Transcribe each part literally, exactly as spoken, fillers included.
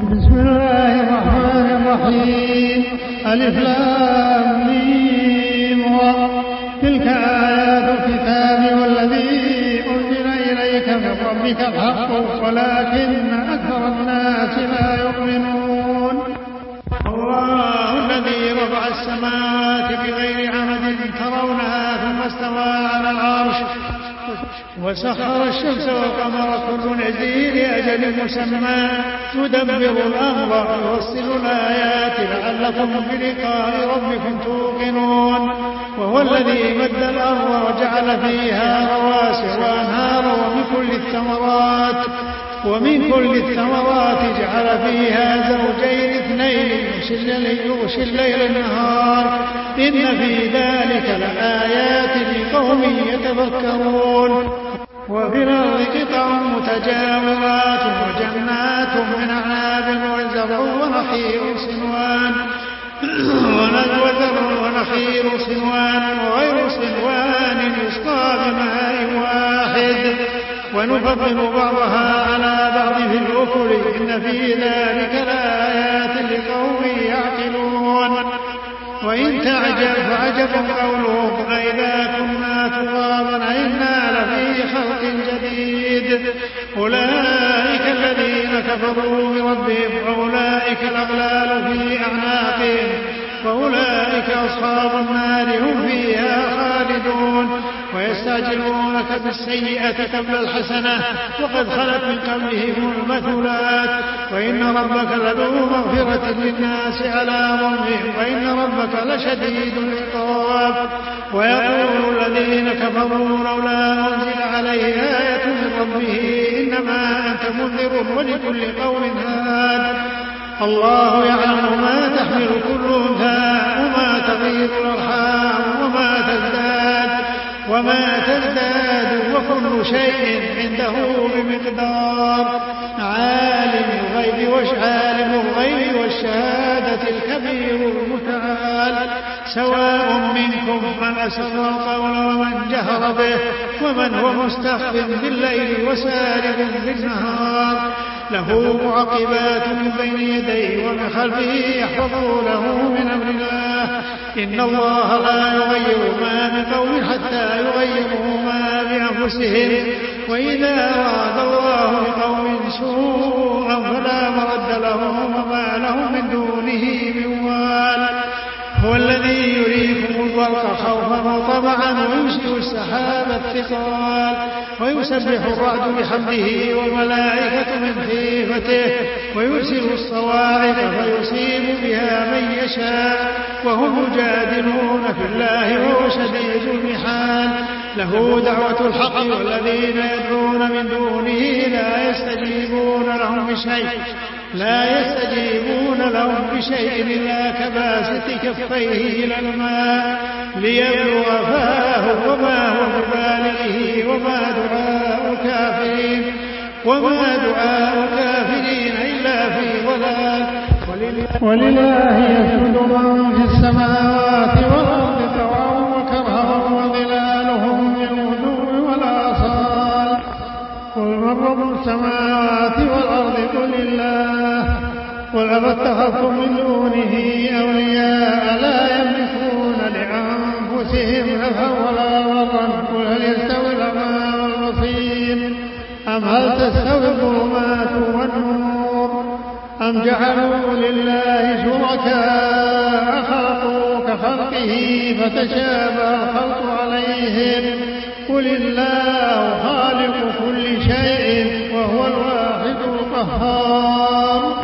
بسم الله الرحمن الرحيم. ألف لام ميم. تلك آيات الكتاب والذي أنزل إليك من ربك الحق ولكن أكثر الناس لا يؤمنون. الله الذي رفع السماوات بغير عمد ترونها ثم استوى على العرش وسخر الشمس والقمر كل يجري لأجل مسمى يدبر الأمر يوصل الآيات لعلكم بلقاء ربكم توقنون. وهو الذي مد الأرض وجعل فيها رواسي وأنهارا ومن كل الثمرات ومن كل الثمرات جعل فيها زوجين اثنين يغشي الليل النهار إن في ذلك لآيات لقوم يتفكرون. وفي الأرض قطع متجاورات وجنات من أعناب وزرع ونخيل صنوان ونخيل صنوان وغير صنوان يسقى بماء واحد ونفضل بعضها على بعض في الأكل إن في ذلك لآيات لقوم يعقلون. وإن تعجب فعجب قولهم أإذا كنا ترابا أإنا لفي خلق جديد أولئك الذين كفروا بربهم وأولئك الأغلال في أعناقهم وأولئك أصحاب النار هم فيها خالدون. ويستعجلونك بالسيئة قبل الحسنة وقد خلت من قبلهم المثلات وإن ربك لذو مغفرة للناس على ظلمهم وإن ربك لشديد العقاب. ويقول الذين كفروا لولا أنزل عليه آية من ربه إنما أنت منذر ولكل قوم هاد. الله يعلم ما تحمل كل أنثى وما تغيض الأرحام وما تزداد وما تزداد وكل شيء عنده بمقدار. عالم الغيب وعالم الغيب والشهادة الكبير المتعال سواء منكم من أسر القول ومن جهر به ومن هو مستخف بالليل وسارب بالنهار له معقبات من بين يديه ومن خلفه يحفظونه من أمر الله إن الله لا يغير ما بقوم حتى يغيروا ما بأنفسهم وإذا أراد الله بقوم سوءا فلا مرد لهم وما لهم من دونه من وال. هو الذي يريكم البرق خوفا وطمعا ويمسك السحاب الثقال ويسبح الرعد بحمده والملائكة من خيفته ويرسل الصواعق فيصيب بها من يشاء وهم يجادلون في الله وهو شديد المحال. له دعوة الحق والذين يدعون من دونه لا يستجيبون لهم بشيء لا يستجيبون لهم بشيء إلا كباسط كفيه إلى الماء ليبلغ فاه وما هو ببالغه وما دعاء الكافرين وما دعاء الكافرين إلا في ضلال. ولله يسجد من في السماوات والأرض طوعا وكرها وظلالهم بالغدو والآصال. قل من رب السماوات والأرض قل الله قل أفاتخذتم من دونه أولياء لا يملكون لأنفسهم نفعا ولا ضرا قل هل يستوي الأعمى والبصير أم هل تستوي الظلمات والنور أم جعلوا لله شركاء خلقوا كخلقه فتشابه الخلق عليهم قل الله خالق كل شيء وهو الواحد القهار.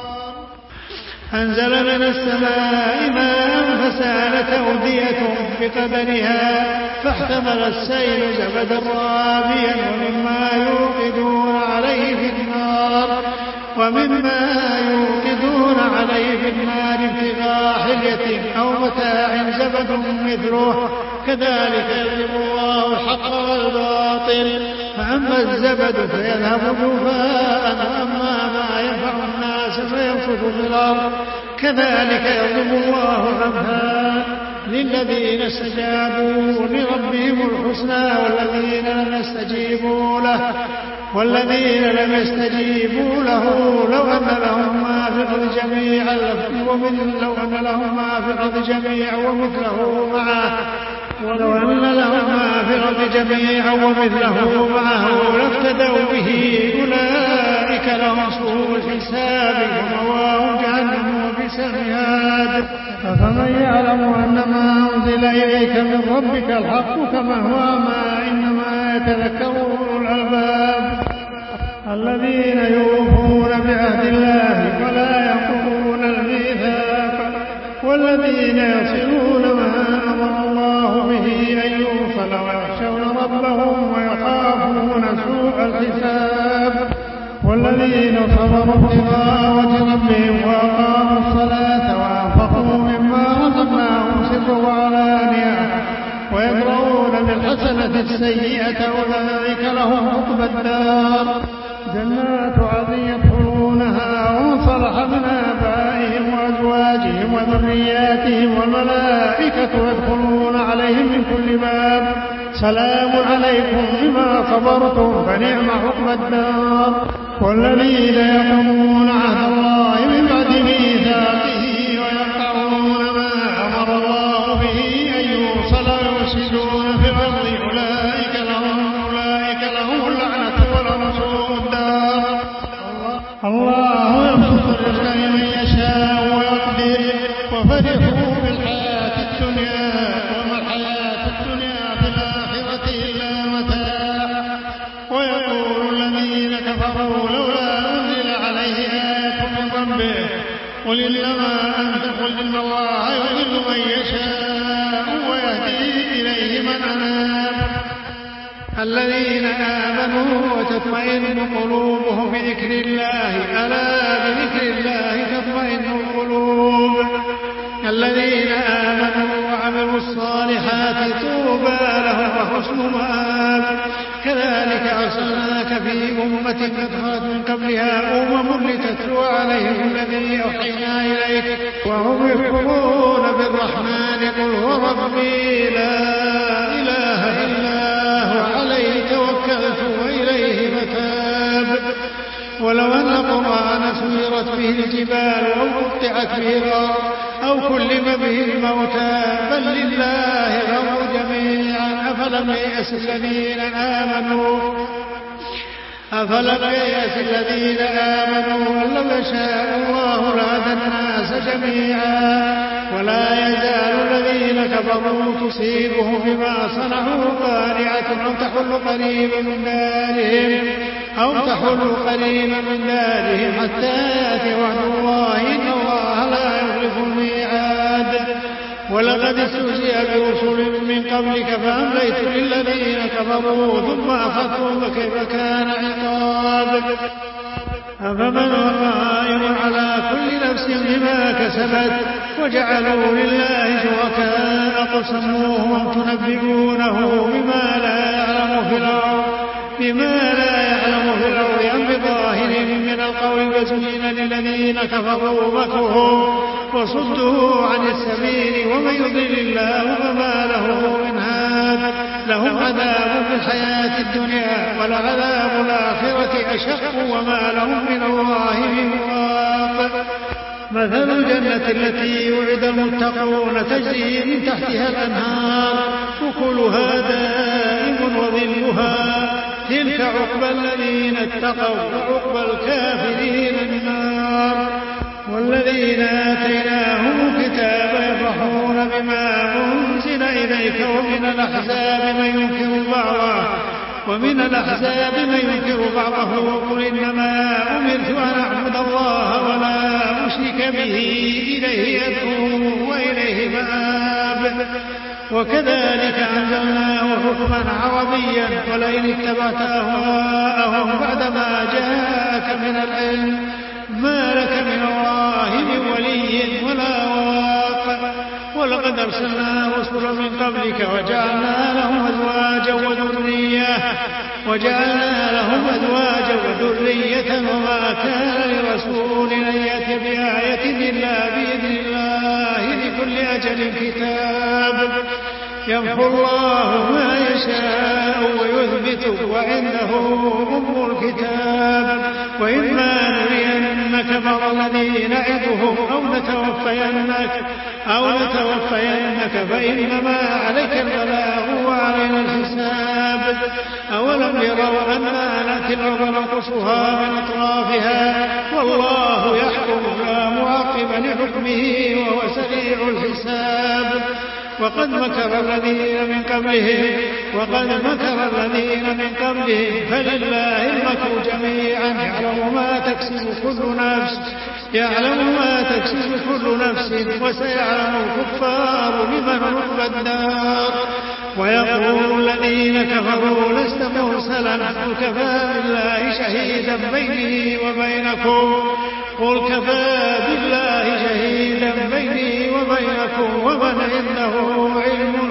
أنزل من السماء ماء فسالت أودية بقدرها فاحتمل السيل زبدا رابيا ومما يوقدون عليه في النار ومما يوقدون عليه في النار ابتغاء حلية أو متاع زبد مثله كذلك يضرب الله الحق والباطل فأما الزبد فيذهب جفاء وأما ما ينفع الناس فينفث في الأرض كذلك يضرب الله الأمثال للذين استجابوا لربهم الحسنى والذين لم يستجيبوا له والذين لم يستجيبوا له لو أن لهم من لو أن لهم ما في الأرض جميعا ومثله معه ولو أن لهم ما في الأرض جميعا ومثله معه لافتدوا به أولئك لهم سوء الحساب ومأواهم جهنم وبئس المهاد. أفمن يعلم أن ما أنزل إليك من ربك الحق كما هو ما إنما يتذكر أولو الألباب الذين يوفون بعهد الله ولا ينقضون الميثاق والذين يصلون ما أمر الله به أن يوصل ويخشون ربهم ويخافون سوء الحساب والذين صبروا ابتغاء وجه ربهم وأقاموا الصلاة وأنفقوا مما رزقناهم سرا وعلانية ويدرؤون بالحسنة السيئة أولئك لهم عقبى الدار جنات عدن يدخلونها ومن صلح من آبائهم وأزواجهم وذرياتهم والملائكة يدخلون عليهم من كل باب سلام عليكم بما صبرتم فنعم عقبى الدار والذين يقومون عهد الله من بعد ميثاقه ويقطعون ما أمر الله به أن يوصل ويفسدون في الأرض أولئك لهم أولئك لهم اللعنة ولهم سوء الدار. الله يبسط الرزق لمن يشاء ويقدر وفرحوا بالحياة الدنيا وما الحياة الدنيا في الآخرة إلا متاع ويقول الذين كفروا لولا أنزل عليه آية من ربه قل إنما أنت قل إن الله يضل من يشاء ويهدي إليه من أناب الذين آمنوا وتطمئن قلوبهم بذكر الله ألا بذكر الله تطمئن القلوب الذين آمنوا وعملوا الصالحات طوبى لهم وحسن مآب كذلك أرسلناك في أمة قد خلت من قبلها أمم لتتلو عليهم الذي أوحينا إليك وهم يكفرون بالرحمن قل هو ربي لا إله إلا هو عليه توكلت وإليه متاب ولو أن القرآن سيرت به الجبال أو قطعت به الأرض أو كلم به الموتى بل لله الأمر جميعا أفلم ييأس الذين آمنوا أفلم ييأس الذين آمنوا أن لو يشاء الله لهدى الناس جميعا ولا يزال الذين كفروا تصيبهم بما صنعوا قارعة أو تحل قريبا من دارهم أو تحل قريبا من دارهم حتى يأتي وعد الله إن الله لا يخلف الميعاد ولقد استهزئ برسل من قبلك فأمليت للذين كفروا ثم أخذتهم فكيف كان عقاب أفمن هو قائم على كل نفس بما كسبت وجعلوا لله شركاء قل سموهم تنبئونه بما لا يعلم في الأرض بما لا يعلم في الأرض أم بظاهر من القول وزين للذين كفروا مكرهم وصدوا عن السبيل ومن يضلل الله فما له من هاد لهم عذاب في الحياة الدنيا ولعذاب الآخرة أشق وما لهم من الله من واق مثل الجنة التي وعد المتقون تجري من تحتها الأنهار أكلها دائم وظلها تلك عقبى الذين اتقوا وعقبى الكافرين النار والذين آتيناهم الكتاب يفرحون بما أنزل إليك ومن الأحزاب من ينكر بعضه ومن الأحزاب من ينكر بعضه قل إنما أمرت أن أعبد الله ولا أشرك به إليه أدعو وإليه مآب وكذلك أنزلناه حكما عربيا ولئن اتبعت أهواءهم بعدما جاءك من العلم ما لك من الله من ولي ولا واق ولقد أرسلنا رسلا من قبلك وجعلنا لهم أزواجا وذرية وجعلنا لهم أزواجا وذرية وما كان لرسول أن يأتي بآية إلا بإذن الله لكل أجل كتاب يمحو الله ما يشاء ويثبت وعنده أم الكتاب وإما نرينك نرينك بعض الذي نعدهم أو نتوفينك أو نتوفينك فإنما عليك البلاغ وعلينا الحساب. أولم يروا أنا نأتي الأرض نقصها من أطرافها والله يحكم لا معقب لحكمه وهو سريع الحساب. وقد مكر الذين من قبلهم وقد مكر الذين من قبلهم فلله المكر جميعا يعلم ما تكسب كل نفس يعلم ما تكسب كل نفس وسيعلم الكفار لمن عقبى الدار. ويقول الذين كفروا لست مرسلا قل كفى بالله شهيدا بيني وبينكم قل كفى بالله شهيدا بيني وبينكم ومن عنده علم